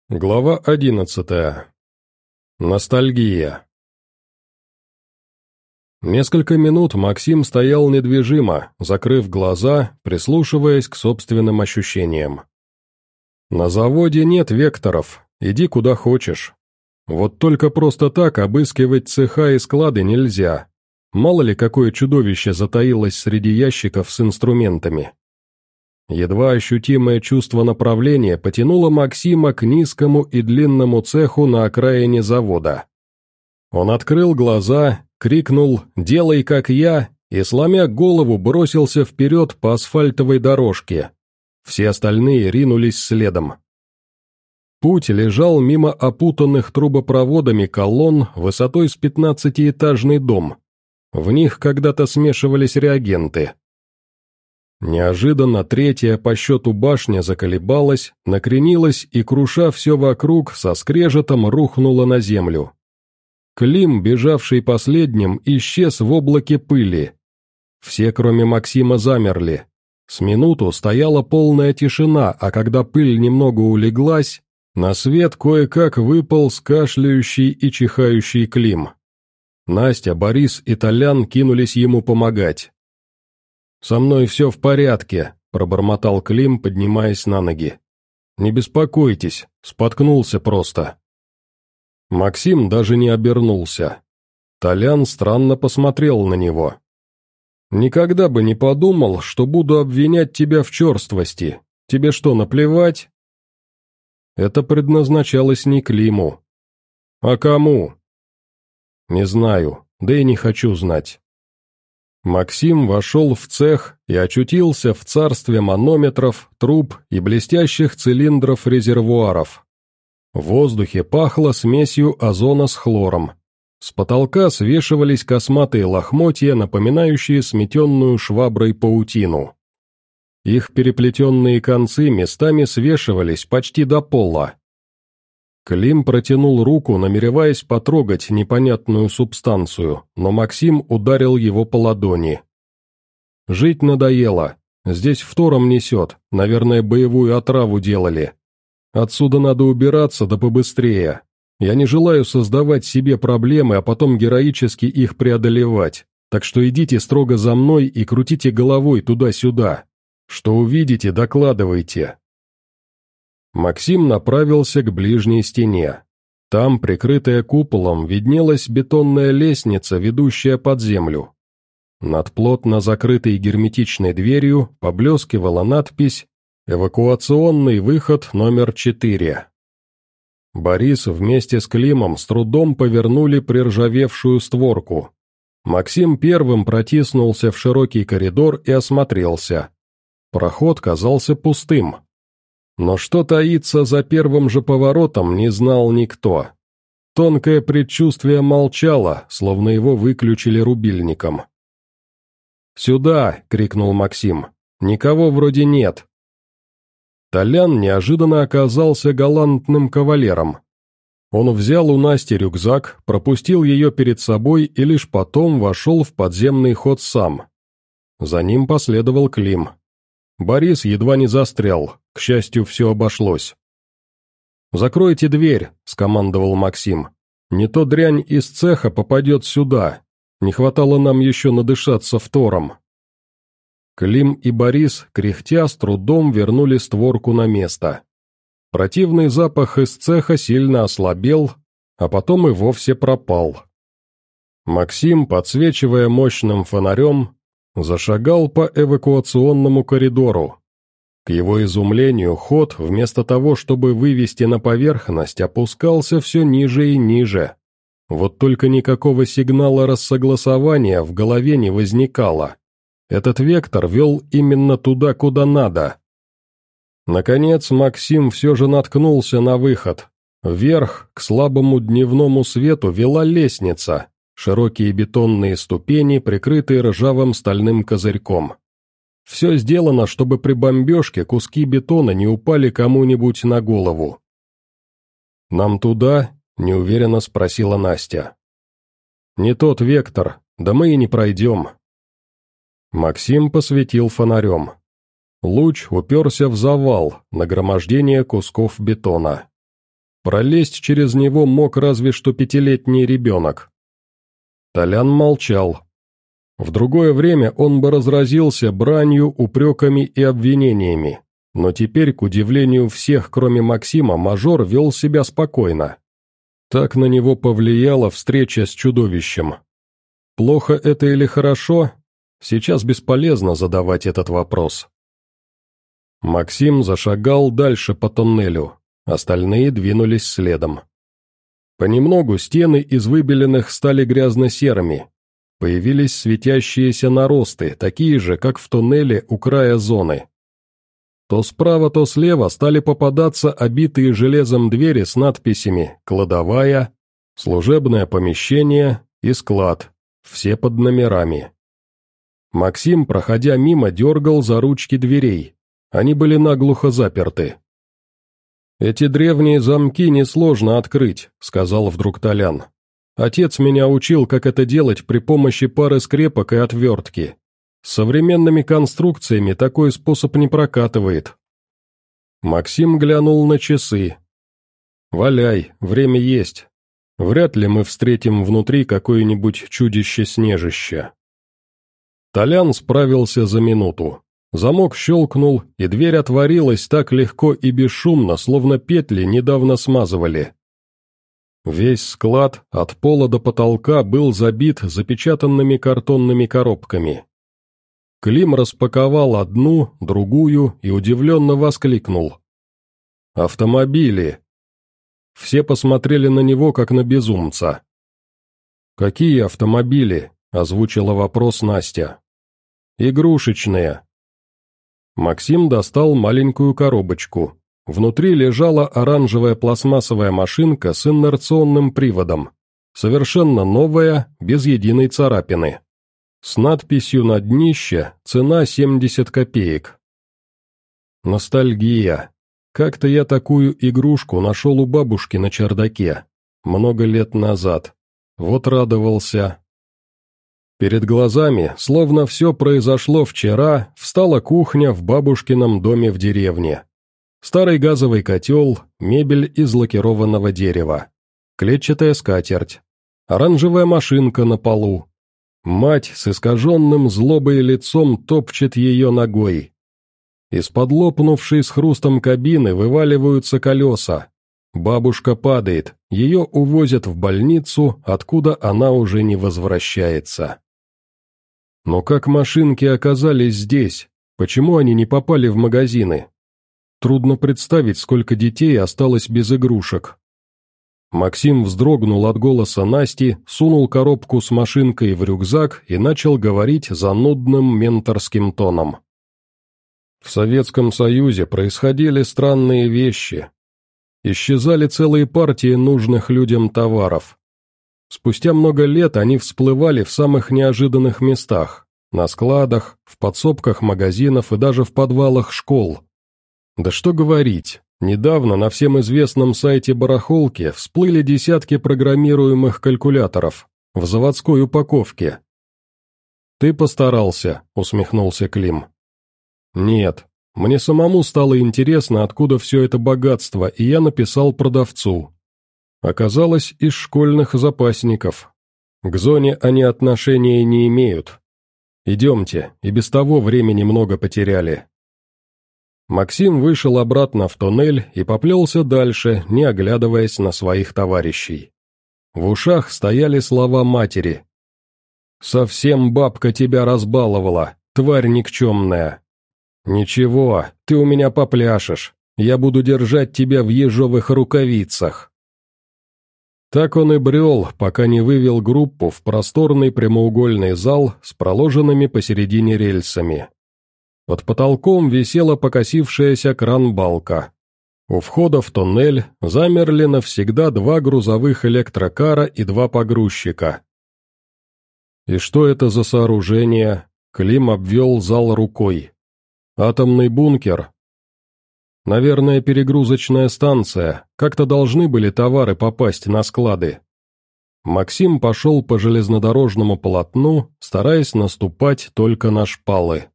Глава 11. Ностальгия. Несколько минут Максим стоял недвижимо, закрыв глаза, прислушиваясь к собственным ощущениям. «На заводе нет векторов, иди куда хочешь. Вот только просто так обыскивать цеха и склады нельзя. Мало ли какое чудовище затаилось среди ящиков с инструментами». Едва ощутимое чувство направления потянуло Максима к низкому и длинному цеху на окраине завода. Он открыл глаза, крикнул «Делай, как я!» и, сломя голову, бросился вперед по асфальтовой дорожке. Все остальные ринулись следом. Путь лежал мимо опутанных трубопроводами колонн высотой с 15-этажный дом. В них когда-то смешивались реагенты. Неожиданно третья по счету башня заколебалась, накренилась и, круша все вокруг, со скрежетом рухнула на землю. Клим, бежавший последним, исчез в облаке пыли. Все, кроме Максима, замерли. С минуту стояла полная тишина, а когда пыль немного улеглась, на свет кое-как выполз кашляющий и чихающий Клим. Настя, Борис и Толян кинулись ему помогать. «Со мной все в порядке», — пробормотал Клим, поднимаясь на ноги. «Не беспокойтесь, споткнулся просто». Максим даже не обернулся. Толян странно посмотрел на него. «Никогда бы не подумал, что буду обвинять тебя в черствости. Тебе что, наплевать?» Это предназначалось не Климу. «А кому?» «Не знаю, да и не хочу знать». Максим вошел в цех и очутился в царстве манометров, труб и блестящих цилиндров-резервуаров. В воздухе пахло смесью озона с хлором. С потолка свешивались косматые лохмотья, напоминающие сметенную шваброй паутину. Их переплетенные концы местами свешивались почти до пола. Клим протянул руку, намереваясь потрогать непонятную субстанцию, но Максим ударил его по ладони. «Жить надоело. Здесь фтором несет, наверное, боевую отраву делали. Отсюда надо убираться, да побыстрее. Я не желаю создавать себе проблемы, а потом героически их преодолевать, так что идите строго за мной и крутите головой туда-сюда. Что увидите, докладывайте». Максим направился к ближней стене. Там, прикрытая куполом, виднелась бетонная лестница, ведущая под землю. Над плотно закрытой герметичной дверью поблескивала надпись «Эвакуационный выход номер 4». Борис вместе с Климом с трудом повернули приржавевшую створку. Максим первым протиснулся в широкий коридор и осмотрелся. Проход казался пустым. Но что таится за первым же поворотом, не знал никто. Тонкое предчувствие молчало, словно его выключили рубильником. «Сюда!» — крикнул Максим. «Никого вроде нет». Толян неожиданно оказался галантным кавалером. Он взял у Насти рюкзак, пропустил ее перед собой и лишь потом вошел в подземный ход сам. За ним последовал Клим. Борис едва не застрял, к счастью, все обошлось. «Закройте дверь», — скомандовал Максим. «Не то дрянь из цеха попадет сюда. Не хватало нам еще надышаться фтором». Клим и Борис, кряхтя, с трудом вернули створку на место. Противный запах из цеха сильно ослабел, а потом и вовсе пропал. Максим, подсвечивая мощным фонарем, зашагал по эвакуационному коридору. К его изумлению, ход, вместо того, чтобы вывести на поверхность, опускался все ниже и ниже. Вот только никакого сигнала рассогласования в голове не возникало. Этот вектор вел именно туда, куда надо. Наконец Максим все же наткнулся на выход. Вверх, к слабому дневному свету, вела лестница. Широкие бетонные ступени, прикрытые ржавым стальным козырьком. Все сделано, чтобы при бомбежке куски бетона не упали кому-нибудь на голову. «Нам туда?» — неуверенно спросила Настя. «Не тот вектор, да мы и не пройдем». Максим посветил фонарем. Луч уперся в завал, нагромождение кусков бетона. Пролезть через него мог разве что 5-летний ребенок. Толян молчал. В другое время он бы разразился бранью, упреками и обвинениями, но теперь, к удивлению всех, кроме Максима, мажор вел себя спокойно. Так на него повлияла встреча с чудовищем. Плохо это или хорошо? Сейчас бесполезно задавать этот вопрос. Максим зашагал дальше по тоннелю, остальные двинулись следом. Понемногу стены из выбеленных стали грязно-серыми. Появились светящиеся наросты, такие же, как в туннеле у края зоны. То справа, то слева стали попадаться обитые железом двери с надписями «Кладовая», «Служебное помещение» и «Склад», все под номерами. Максим, проходя мимо, дергал за ручки дверей. Они были наглухо заперты. «Эти древние замки несложно открыть», — сказал вдруг Толян. «Отец меня учил, как это делать при помощи пары скрепок и отвертки. С современными конструкциями такой способ не прокатывает». Максим глянул на часы. «Валяй, время есть. Вряд ли мы встретим внутри какое-нибудь чудище-снежище». Толян справился за минуту. Замок щелкнул, и дверь отворилась так легко и бесшумно, словно петли недавно смазывали. Весь склад, от пола до потолка, был забит запечатанными картонными коробками. Клим распаковал одну, другую и удивленно воскликнул. «Автомобили!» Все посмотрели на него, как на безумца. «Какие автомобили?» — озвучила вопрос Настя. «Игрушечные». Максим достал маленькую коробочку. Внутри лежала оранжевая пластмассовая машинка с инерционным приводом. Совершенно новая, без единой царапины. С надписью на днище «Цена 70 копеек». Ностальгия. Как-то я такую игрушку нашел у бабушки на чердаке. Много лет назад. Вот радовался. Перед глазами, словно все произошло вчера, встала кухня в бабушкином доме в деревне. Старый газовый котел, мебель из лакированного дерева, клетчатая скатерть, оранжевая машинка на полу. Мать с искаженным злобой лицом топчет ее ногой. Из-под лопнувшей с хрустом кабины вываливаются колеса. Бабушка падает, ее увозят в больницу, откуда она уже не возвращается. Но как машинки оказались здесь? Почему они не попали в магазины? Трудно представить, сколько детей осталось без игрушек. Максим вздрогнул от голоса Насти, сунул коробку с машинкой в рюкзак и начал говорить занудным менторским тоном. В Советском Союзе происходили странные вещи. Исчезали целые партии нужных людям товаров. Спустя много лет они всплывали в самых неожиданных местах, на складах, в подсобках магазинов и даже в подвалах школ. Да что говорить, недавно на всем известном сайте барахолки всплыли десятки программируемых калькуляторов в заводской упаковке. «Ты постарался», — усмехнулся Клим. «Нет, мне самому стало интересно, откуда все это богатство, и я написал продавцу. Оказалось, из школьных запасников. К зоне они отношения не имеют. Идемте, и без того времени много потеряли». Максим вышел обратно в туннель и поплелся дальше, не оглядываясь на своих товарищей. В ушах стояли слова матери. «Совсем бабка тебя разбаловала, тварь никчемная. Ничего, ты у меня попляшешь, я буду держать тебя в ежовых рукавицах». Так он и брел, пока не вывел группу в просторный прямоугольный зал с проложенными посередине рельсами. Под потолком висела покосившаяся кран-балка. У входа в туннель замерли навсегда 2 грузовых электрокара и 2 погрузчика. «И что это за сооружение?» Клим обвел зал рукой. «Атомный бункер?» «Наверное, перегрузочная станция. Как-то должны были товары попасть на склады». Максим пошел по железнодорожному полотну, стараясь наступать только на шпалы.